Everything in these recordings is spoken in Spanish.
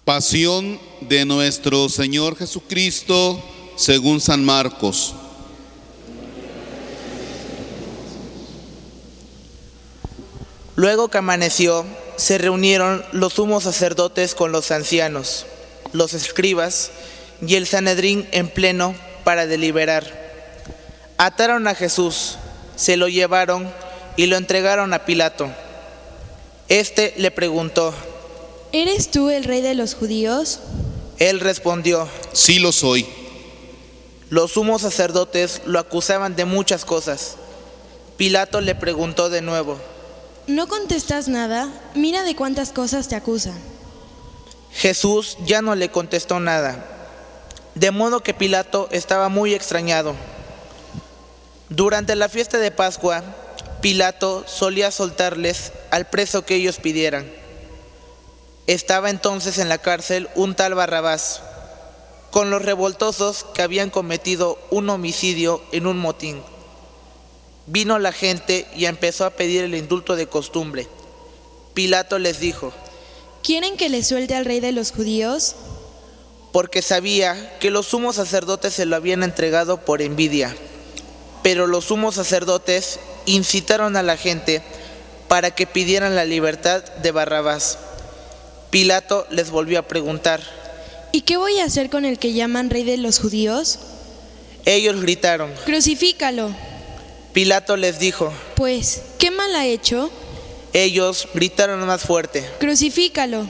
Pasión de nuestro Señor Jesucristo según San Marcos. Luego que amaneció, se reunieron los sumos sacerdotes con los ancianos, los escribas y el Sanedrín en pleno para deliberar. Ataron a Jesús, se lo llevaron y lo entregaron a Pilato. Este le preguntó: ¿Eres tú el rey de los judíos? Él respondió: Sí lo soy. Los sumos sacerdotes lo acusaban de muchas cosas. Pilato le preguntó de nuevo: ¿No contestas nada? Mira de cuántas cosas te acusan. Jesús ya no le contestó nada, de modo que Pilato estaba muy extrañado. Durante la fiesta de Pascua, Pilato solía soltarles al preso que ellos pidieran. Estaba entonces en la cárcel un tal Barrabás, con los revoltosos que habían cometido un homicidio en un motín. Vino la gente y empezó a pedir el indulto de costumbre. Pilato les dijo: ¿Quieren que le suelte al rey de los judíos? Porque sabía que los sumos sacerdotes se lo habían entregado por envidia. Pero los sumos sacerdotes incitaron a la gente para que pidieran la libertad de Barrabás. Pilato les volvió a preguntar: ¿Y qué voy a hacer con el que llaman rey de los judíos? Ellos gritaron. ¡Crucifícalo! Pilato les dijo: Pues, ¿qué mal ha hecho? Ellos gritaron más fuerte. ¡Crucifícalo!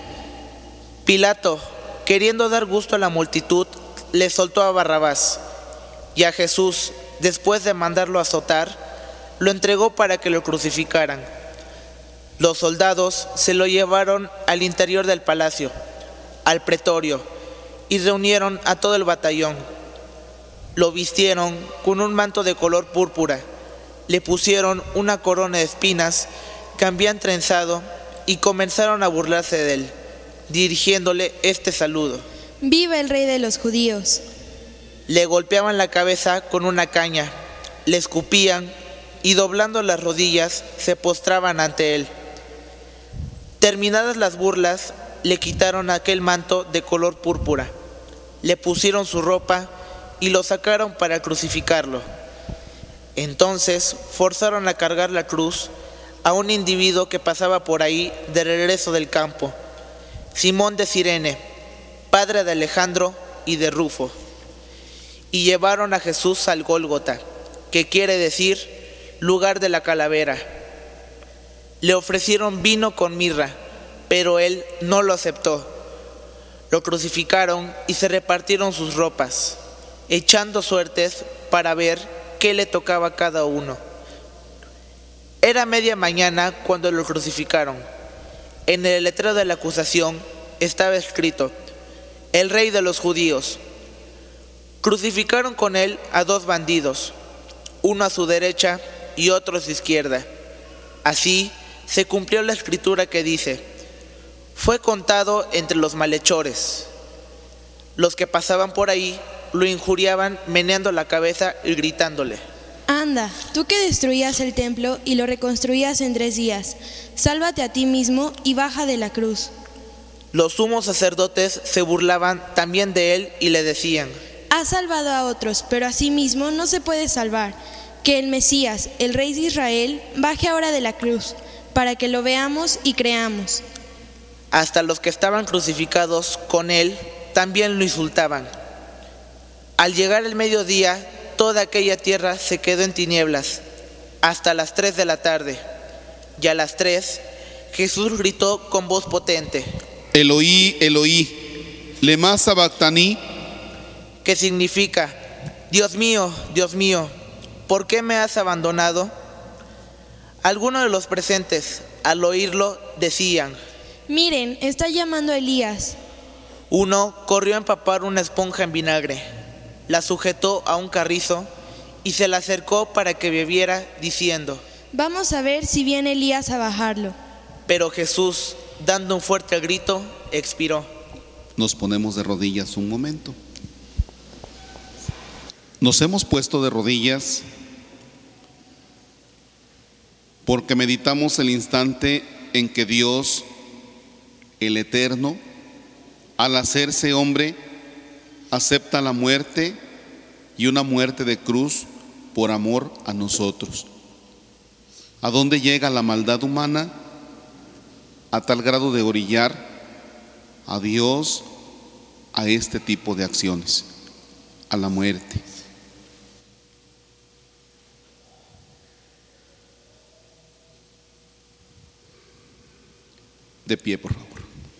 Pilato, queriendo dar gusto a la multitud, le soltó a Barrabás. Y a Jesús, después de mandarlo azotar, lo entregó para que lo crucificaran. Los soldados se lo llevaron al interior del palacio, al pretorio, y reunieron a todo el batallón. Lo vistieron con un manto de color púrpura, le pusieron una corona de espinas que habían trenzado y comenzaron a burlarse de él, dirigiéndole este saludo: ¡Viva el rey de los judíos! Le golpeaban la cabeza con una caña, le escupían y doblando las rodillas se postraban ante él. Terminadas las burlas, le quitaron aquel manto de color púrpura, le pusieron su ropa y lo sacaron para crucificarlo. Entonces forzaron a cargar la cruz a un individuo que pasaba por ahí de regreso del campo, Simón de Cirene, padre de Alejandro y de Rufo. Y llevaron a Jesús al Gólgota, que quiere decir lugar de la calavera. Le ofrecieron vino con mirra, pero él no lo aceptó. Lo crucificaron y se repartieron sus ropas, echando suertes para ver qué le tocaba a cada uno. Era media mañana cuando lo crucificaron. En el letrero de la acusación estaba escrito: El rey de los judíos. Crucificaron con él a dos bandidos, uno a su derecha y otro a su izquierda. Así se cumplió la escritura que dice: Fue contado entre los malhechores. Los que pasaban por ahí lo injuriaban meneando la cabeza y gritándole: Anda, tú que destruías el templo y lo reconstruías en 3 días, sálvate a ti mismo y baja de la cruz. Los sumos sacerdotes se burlaban también de él y le decían: Has salvado a otros, pero a sí mismo no se puede salvar. Que el Mesías, el Rey de Israel, baje ahora de la cruz, para que lo veamos y creamos. Hasta los que estaban crucificados con él también lo insultaban. Al llegar el mediodía, toda aquella tierra se quedó en tinieblas, hasta las 3 de la tarde. Y a las 3, Jesús gritó con voz potente: Eloí, Eloí, lema sabactani, que significa: Dios mío, ¿por qué me has abandonado? Algunos de los presentes, al oírlo, decían: Miren, está llamando a Elías. Uno corrió a empapar una esponja en vinagre, la sujetó a un carrizo y se la acercó para que bebiera, diciendo: Vamos a ver si viene Elías a bajarlo. Pero Jesús, dando un fuerte grito, expiró. Nos ponemos de rodillas un momento. Nos hemos puesto de rodillas porque meditamos el instante en que Dios, el Eterno, al hacerse hombre, acepta la muerte y una muerte de cruz por amor a nosotros. ¿A dónde llega la maldad humana? A tal grado de orillar a Dios a este tipo de acciones, a la muerte. De pie, por favor.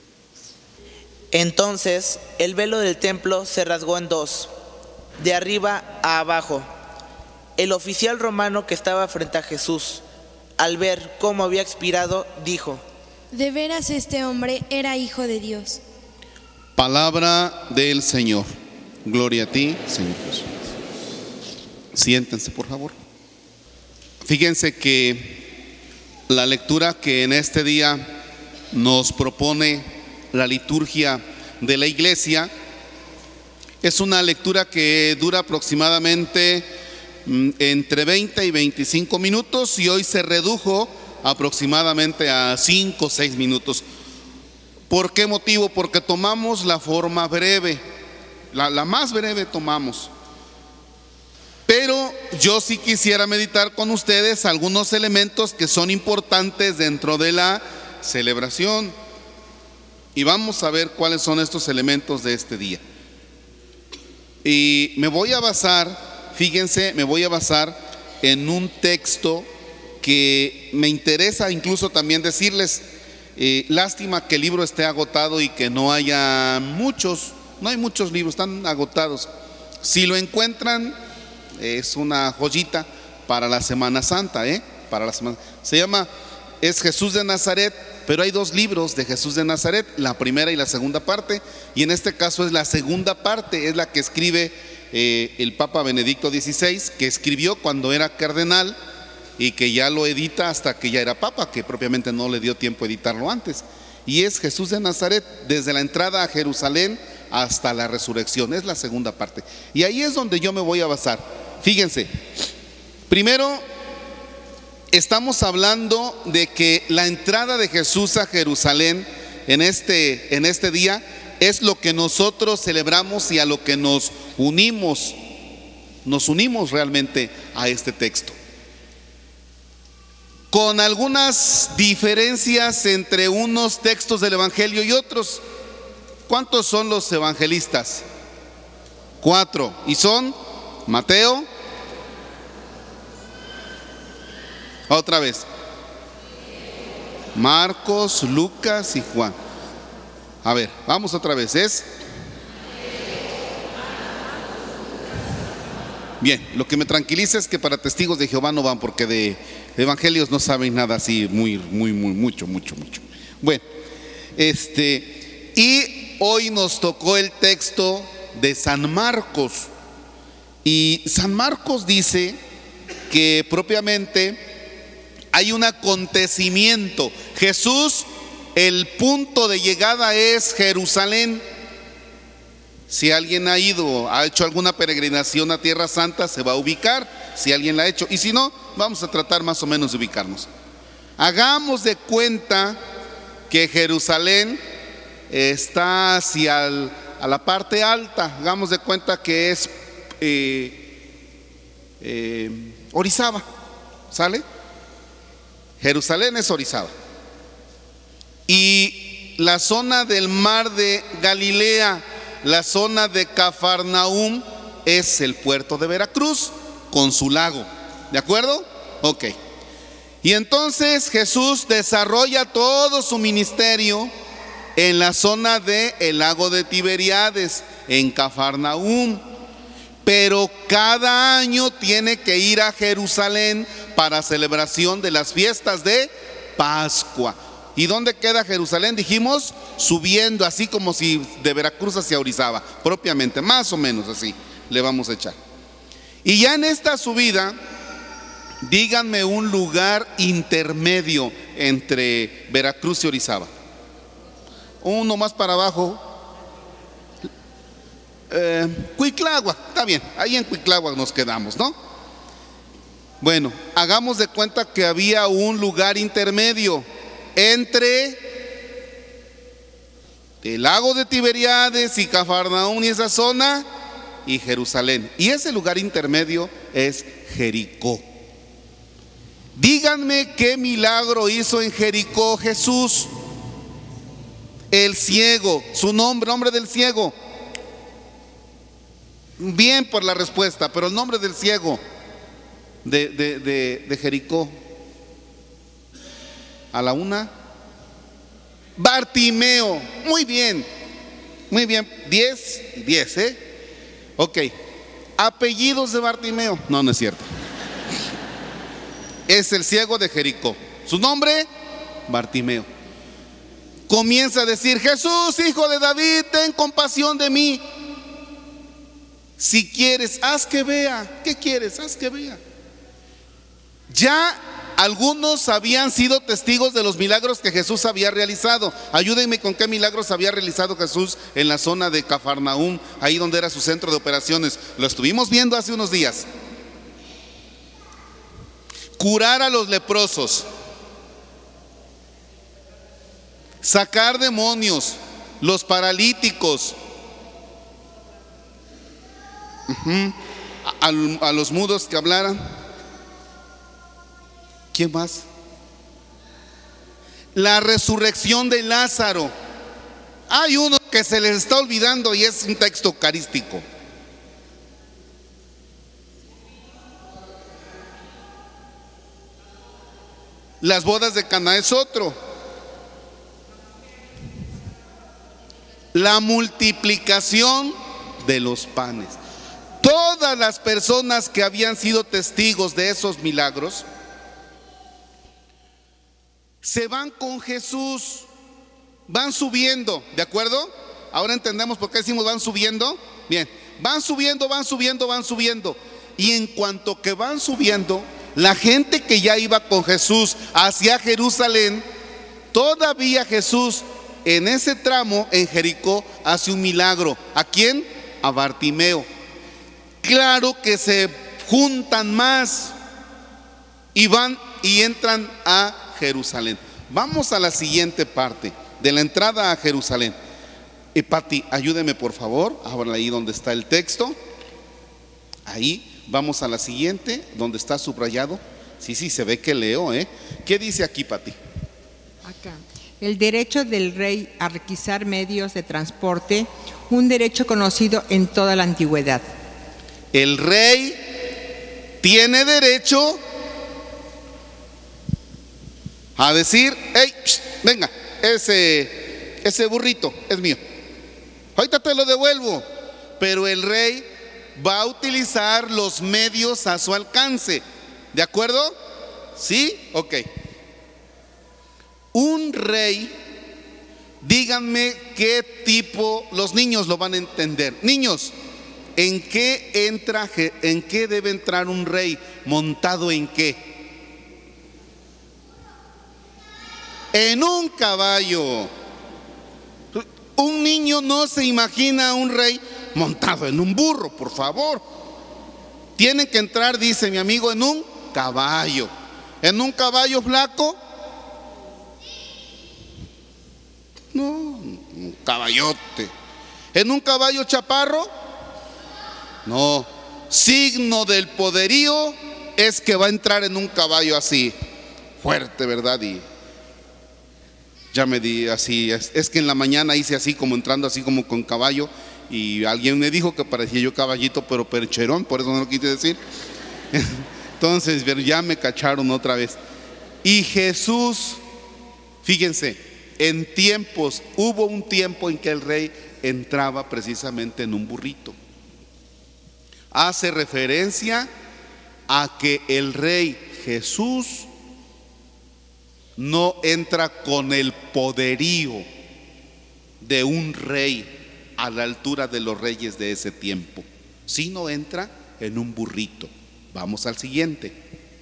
Entonces el velo del templo se rasgó en dos, de arriba a abajo. El oficial romano que estaba frente a Jesús, al ver cómo había expirado, dijo: De veras este hombre era hijo de Dios. Palabra del Señor. Gloria a ti, Señor Jesús. Siéntense, por favor. Fíjense que la lectura que en este día nos propone la liturgia de la iglesia es una lectura que dura aproximadamente entre 20 y 25 minutos y hoy se redujo aproximadamente a 5 o 6 minutos. ¿Por qué motivo? Porque tomamos la forma breve, la más breve tomamos. Pero yo sí quisiera meditar con ustedes algunos elementos que son importantes dentro de la celebración. Y vamos a ver cuáles son estos elementos de este día. Y me voy a basar, fíjense, en un texto que me interesa incluso también decirles. Lástima que el libro esté agotado y que no hay muchos libros, están agotados. Si lo encuentran, es una joyita para la Semana Santa, es Jesús de Nazaret, pero hay 2 libros de Jesús de Nazaret, la primera y la segunda parte, y en este caso es la segunda parte, es la que escribe el Papa Benedicto XVI, que escribió cuando era cardenal y que ya lo edita hasta que ya era papa, que propiamente no le dio tiempo a editarlo antes. Y es Jesús de Nazaret, desde la entrada a Jerusalén hasta la resurrección, es la segunda parte. Y ahí es donde yo me voy a basar. Fíjense, primero estamos hablando de que la entrada de Jesús a Jerusalén en este día es lo que nosotros celebramos y a lo que nos unimos realmente a este texto. Con algunas diferencias entre unos textos del Evangelio y otros. ¿Cuántos son los evangelistas? 4. ¿Y son? Mateo. Otra vez. Marcos, Lucas y Juan. A ver, vamos otra vez. Bien, lo que me tranquiliza es que para testigos de Jehová no van, porque de evangelios no saben nada así mucho. Bueno, y hoy nos tocó el texto de San Marcos. Y San Marcos dice que propiamente hay un acontecimiento. Jesús, el punto de llegada es Jerusalén. Si alguien ha hecho alguna peregrinación a Tierra Santa, se va a ubicar, si alguien la ha hecho. Y si no, vamos a tratar más o menos de ubicarnos. Hagamos de cuenta que Jerusalén está hacia a la parte alta. Hagamos de cuenta que es Orizaba, ¿sale? Jerusalén es Orizaba. Y la zona del mar de Galilea, la zona de Cafarnaúm, es el puerto de Veracruz con su lago. ¿De acuerdo? Ok. Y entonces Jesús desarrolla todo su ministerio en la zona del lago de Tiberíades, en Cafarnaúm. Pero cada año tiene que ir a Jerusalén para celebración de las fiestas de Pascua. ¿Y dónde queda Jerusalén? Dijimos, subiendo, así como si de Veracruz hacia Orizaba, propiamente, más o menos así le vamos a echar. Y ya en esta subida, díganme un lugar intermedio entre Veracruz y Orizaba. Uno más para abajo. Cuicláhuac, está bien, ahí en Cuicláhuac nos quedamos, ¿no? Bueno, hagamos de cuenta que había un lugar intermedio entre el lago de Tiberíades y Cafarnaúm y esa zona, y Jerusalén. Y ese lugar intermedio es Jericó. Díganme qué milagro hizo en Jericó Jesús. El ciego, su nombre del ciego. Bien por la respuesta, pero el nombre del ciego de Jericó. A la una, Bartimeo. Muy bien, 10, ok. Apellidos de Bartimeo. No es cierto. Es el ciego de Jericó. Su nombre, Bartimeo. Comienza a decir: Jesús, hijo de David, ten compasión de mí. Si quieres, haz que vea. ¿Qué quieres? Haz que vea. Ya algunos habían sido testigos de los milagros que Jesús había realizado. Ayúdenme con qué milagros había realizado Jesús en la zona de Cafarnaúm, ahí donde era su centro de operaciones. Lo estuvimos viendo hace unos días. Curar a los leprosos, sacar demonios, los paralíticos, a los mudos que hablaran. ¿Quién más? La resurrección de Lázaro. Hay uno que se les está olvidando y es un texto eucarístico. Las bodas de Caná es otro. La multiplicación de los panes. Todas las personas que habían sido testigos de esos milagros se van con Jesús, van subiendo, ¿de acuerdo? Ahora entendemos por qué decimos van subiendo. Bien, van subiendo. Y en cuanto que van subiendo, la gente que ya iba con Jesús hacia Jerusalén, todavía Jesús en ese tramo en Jericó hace un milagro. ¿A quién? A Bartimeo. Claro que se juntan más y van y entran a Jerusalén. Vamos a la siguiente parte de la entrada a Jerusalén. Pati, ayúdeme por favor, ahora ahí donde está el texto. Ahí, vamos a la siguiente, donde está subrayado. Sí, se ve que leo, ¿Qué dice aquí, Pati? Acá, el derecho del rey a requisar medios de transporte, un derecho conocido en toda la antigüedad. El rey tiene derecho a decir: hey, venga, ese burrito es mío, ahorita te lo devuelvo. Pero el rey va a utilizar los medios a su alcance. ¿De acuerdo? ¿Sí? Ok. Un rey, díganme qué tipo, los niños lo van a entender. Niños, ¿en qué debe entrar un rey? ¿Montado en qué? En un caballo. Un niño no se imagina a un rey montado en un burro, por favor. Tienen que entrar, dice mi amigo, en un caballo. ¿En un caballo flaco? No, un caballote. ¿En un caballo chaparro? No. Signo del poderío es que va a entrar en un caballo así, fuerte, ¿verdad? Y ya me di así, es que en la mañana hice así como entrando así como con caballo, y alguien me dijo que parecía yo caballito pero percherón, por eso no lo quise decir. Entonces ya me cacharon otra vez. Y Jesús, fíjense, hubo un tiempo en que el rey entraba precisamente en un burrito. Hace referencia a que el rey Jesús no entra con el poderío de un rey a la altura de los reyes de ese tiempo, sino entra en un burrito. Vamos al siguiente.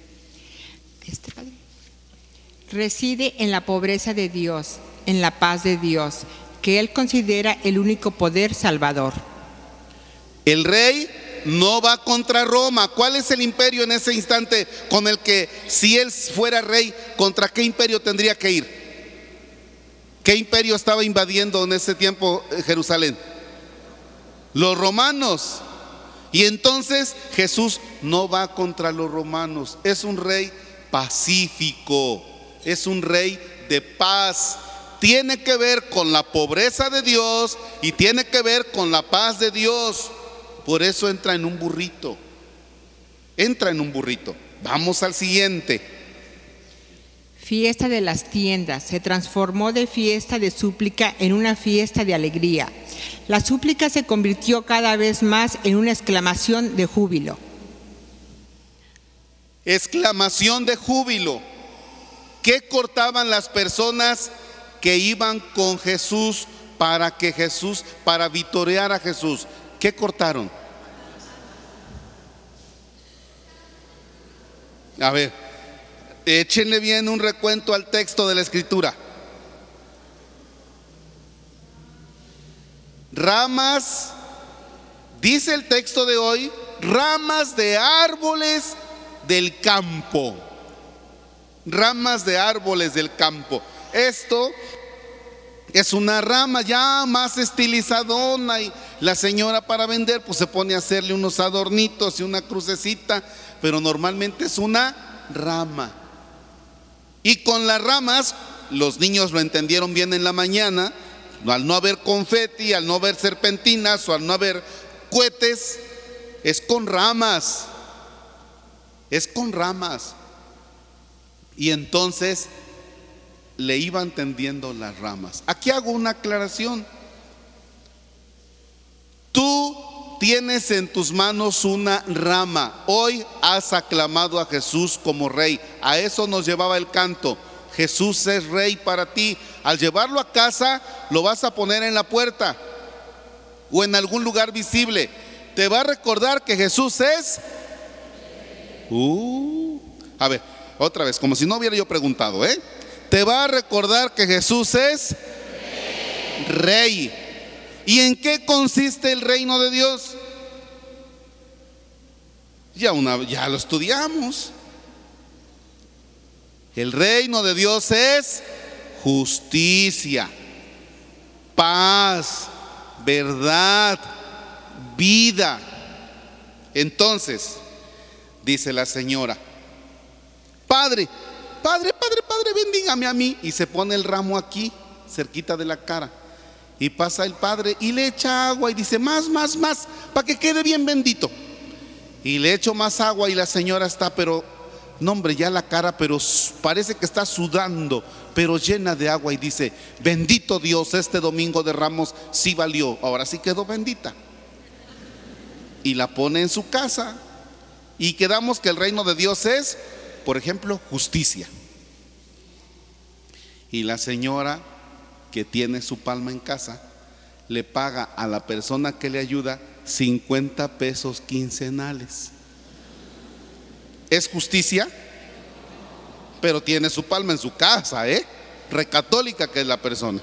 Reside en la pobreza de Dios, en la paz de Dios, que él considera el único poder salvador. El rey no va contra Roma. ¿Cuál es el imperio en ese instante con el que, si él fuera rey, contra qué imperio tendría que ir? ¿Qué imperio estaba invadiendo en ese tiempo Jerusalén? Los romanos. Y entonces Jesús no va contra los romanos. Es un rey pacífico, es un rey de paz. Tiene que ver con la pobreza de Dios y tiene que ver con la paz de Dios. Por eso entra en un burrito. Entra en un burrito. Vamos al siguiente. Fiesta de las tiendas. Se transformó de fiesta de súplica en una fiesta de alegría. La súplica se convirtió cada vez más en una exclamación de júbilo. Exclamación de júbilo. ¿Qué cortaban las personas que iban con Jesús para vitorear a Jesús? ¿Qué cortaron? A ver, échenle bien un recuento al texto de la Escritura. Ramas, dice el texto de hoy, ramas de árboles del campo. Ramas de árboles del campo. Esto es una rama ya más estilizadona y la señora para vender pues se pone a hacerle unos adornitos y una crucecita, pero normalmente es una rama. Y con las ramas, los niños lo entendieron bien en la mañana, al no haber confeti, al no haber serpentinas o al no haber cohetes, es con ramas. Es con ramas. Y entonces le iban tendiendo las ramas. Aquí hago una aclaración. Tú tienes en tus manos una rama. Hoy has aclamado a Jesús como rey. A eso nos llevaba el canto. Jesús es rey para ti. Al llevarlo a casa, lo vas a poner en la puerta o en algún lugar visible. Te va a recordar que Jesús es. A ver, otra vez, como si no hubiera yo preguntado, Te va a recordar que Jesús es rey. ¿Y en qué consiste el reino de Dios? Ya lo estudiamos. El reino de Dios es justicia, paz, verdad, vida. Entonces, dice la señora: Padre, bendígame a mí. Y se pone el ramo aquí, cerquita de la cara. Y pasa el padre y le echa agua y dice: más, para que quede bien bendito. Y le echo más agua y la señora está, pero, no hombre, ya la cara, pero parece que está sudando, pero llena de agua. Y dice: bendito Dios, este domingo de Ramos sí valió, ahora sí quedó bendita. Y la pone en su casa. Y quedamos que el reino de Dios es, por ejemplo, justicia. Y la señora que tiene su palma en casa le paga a la persona que le ayuda 50 pesos quincenales. ¿Es justicia? Pero tiene su palma en su casa, recatólica que es la persona.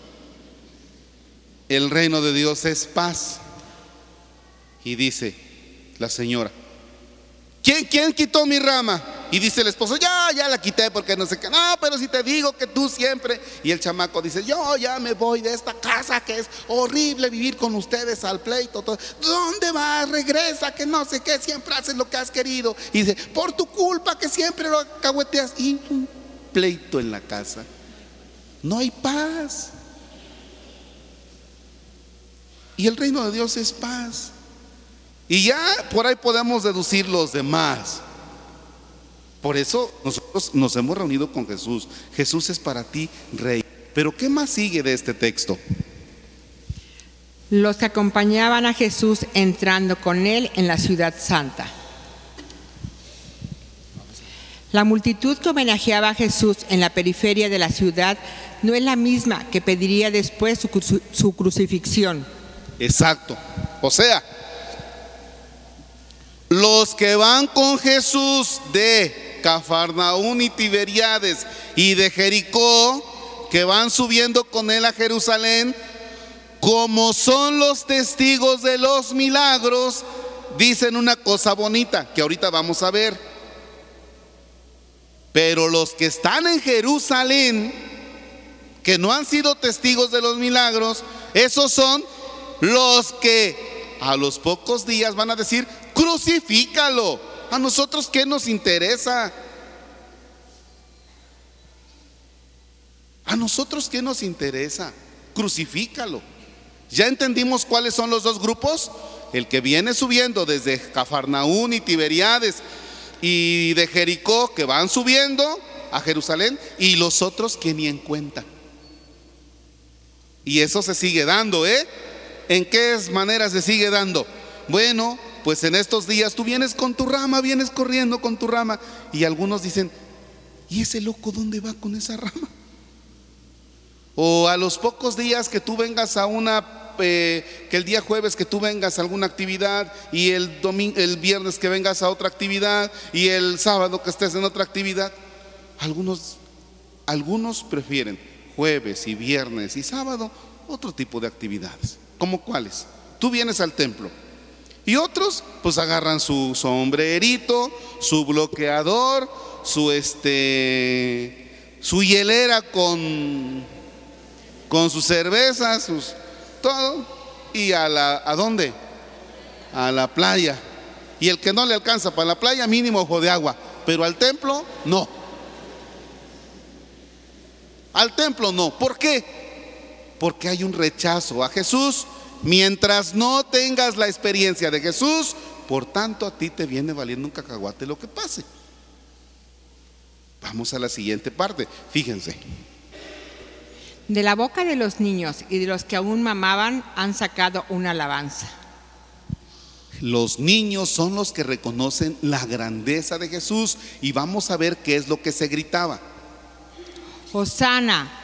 El reino de Dios es paz. Y dice la señora: ¿Quién quitó mi rama? Y dice el esposo: ya la quité porque no sé qué. No, pero si te digo que tú siempre. Y el chamaco dice: yo ya me voy de esta casa, que es horrible vivir con ustedes al pleito. Todo. ¿Dónde vas? Regresa, que no sé qué, siempre haces lo que has querido. Y dice: por tu culpa que siempre lo cahueteas. Y un pleito en la casa. No hay paz. Y el reino de Dios es paz. Y ya por ahí podemos deducir los demás. Por eso nosotros nos hemos reunido con Jesús. Jesús es para ti rey. Pero ¿qué más sigue de este texto? Los que acompañaban a Jesús entrando con él en la ciudad santa. La multitud que homenajeaba a Jesús en la periferia de la ciudad no es la misma que pediría después su crucifixión. Exacto. O sea, los que van con Jesús de Cafarnaún y Tiberíades y de Jericó, que van subiendo con él a Jerusalén, como son los testigos de los milagros, dicen una cosa bonita que ahorita vamos a ver. Pero los que están en Jerusalén que no han sido testigos de los milagros, esos son los que a los pocos días van a decir: crucifícalo. ¿A nosotros qué nos interesa? ¿A nosotros qué nos interesa? Crucifícalo. ¿Ya entendimos cuáles son los dos grupos? El que viene subiendo desde Cafarnaún y Tiberíades y de Jericó, que van subiendo a Jerusalén, y los otros que ni en cuenta. Y eso se sigue dando, ¿En qué manera se sigue dando? Bueno, pues en estos días tú vienes con tu rama, vienes corriendo con tu rama, y algunos dicen: ¿y ese loco dónde va con esa rama? O a los pocos días que tú vengas a que el día jueves que tú vengas a alguna actividad, y el viernes que vengas a otra actividad, y el sábado que estés en otra actividad, algunos prefieren jueves y viernes y sábado otro tipo de actividades. ¿Cómo cuáles? Tú vienes al templo, y otros pues agarran su sombrerito, su bloqueador, su hielera con sus cervezas, todo, y ¿a dónde? A la playa. Y el que no le alcanza para la playa, mínimo ojo de agua, pero al templo no. Al templo no. ¿Por qué? Porque hay un rechazo a Jesús. Mientras no tengas la experiencia de Jesús, por tanto a ti te viene valiendo un cacahuate lo que pase. Vamos a la siguiente parte. Fíjense: de la boca de los niños y de los que aún mamaban han sacado una alabanza. Los niños son los que reconocen la grandeza de Jesús, y vamos a ver qué es lo que se gritaba. Hosana,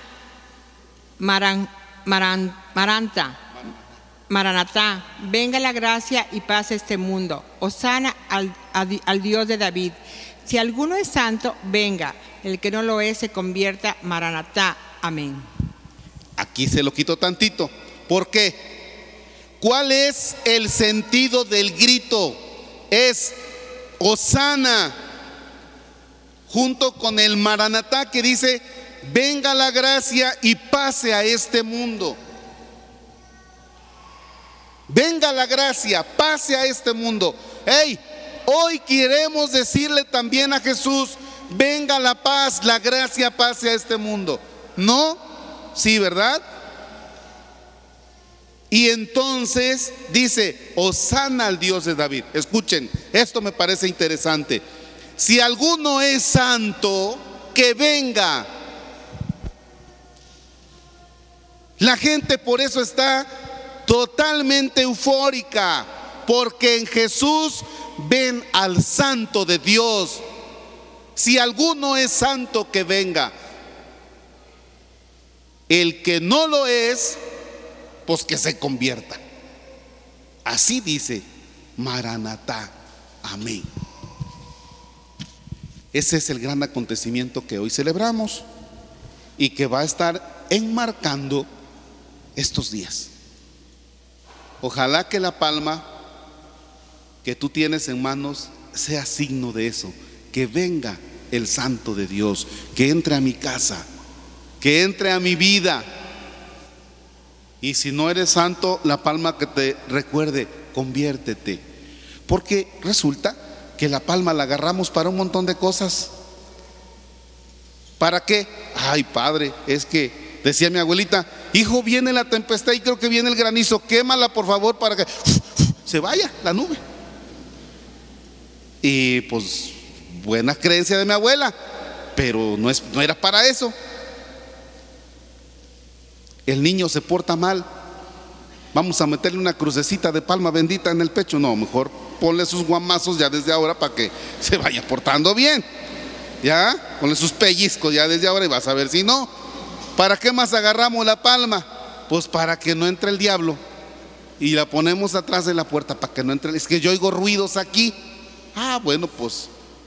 Maranatá, venga la gracia y paz a este mundo. Hosana al Dios de David. Si alguno es santo, venga; el que no lo es, se convierta. Maranatá, amén. Aquí se lo quito tantito. ¿Por qué? ¿Cuál es el sentido del grito? Es Hosana junto con el Maranatá, que dice: venga la gracia y pase a este mundo. Venga la gracia, pase a este mundo. Hoy queremos decirle también a Jesús: venga la paz, la gracia, pase a este mundo. ¿No? Sí, ¿verdad? Y entonces dice: hosana al Dios de David. Escuchen, esto me parece interesante. Si alguno es santo, que venga. La gente por eso está totalmente eufórica, porque en Jesús ven al santo de Dios. Si alguno es santo, que venga. El que no lo es, pues que se convierta. Así dice Maranatá, amén. Ese es el gran acontecimiento que hoy celebramos y que va a estar enmarcando estos días. Ojalá que la palma que tú tienes en manos sea signo de eso, que venga el santo de Dios, que entre a mi casa, que entre a mi vida. Y si no eres santo, la palma que te recuerde: conviértete. Porque resulta que la palma la agarramos para un montón de cosas. ¿Para qué? Ay, padre, es que decía mi abuelita: hijo, viene la tempestad y creo que viene el granizo, quémala por favor para que se vaya la nube. Y pues buena creencia de mi abuela, pero no era para eso. El niño se porta mal, vamos a meterle una crucecita de palma bendita en el pecho. No, mejor ponle sus guamazos ya desde ahora para que se vaya portando bien. Ya, ponle sus pellizcos ya desde ahora y vas a ver si no. ¿Para qué más agarramos la palma? Pues para que no entre el diablo, y la ponemos atrás de la puerta para que no entre. Es que yo oigo ruidos aquí. Bueno, pues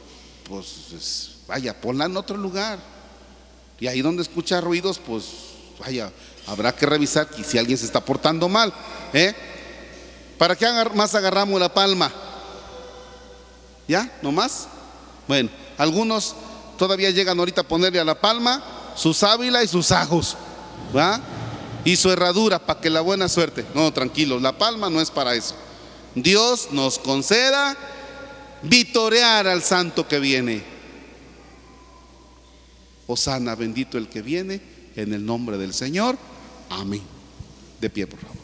vaya, ponla en otro lugar. Y ahí donde escucha ruidos, pues vaya, habrá que revisar si alguien se está portando mal. ¿Para qué más agarramos la palma? ¿Ya? ¿No más? Bueno, algunos todavía llegan ahorita a ponerle a la palma su sábila y sus ajos. ¿va? Y su herradura para que la buena suerte. No, tranquilos, la palma no es para eso. Dios nos conceda vitorear al santo que viene. Hosana, bendito el que viene, en el nombre del Señor. Amén. De pie, por favor.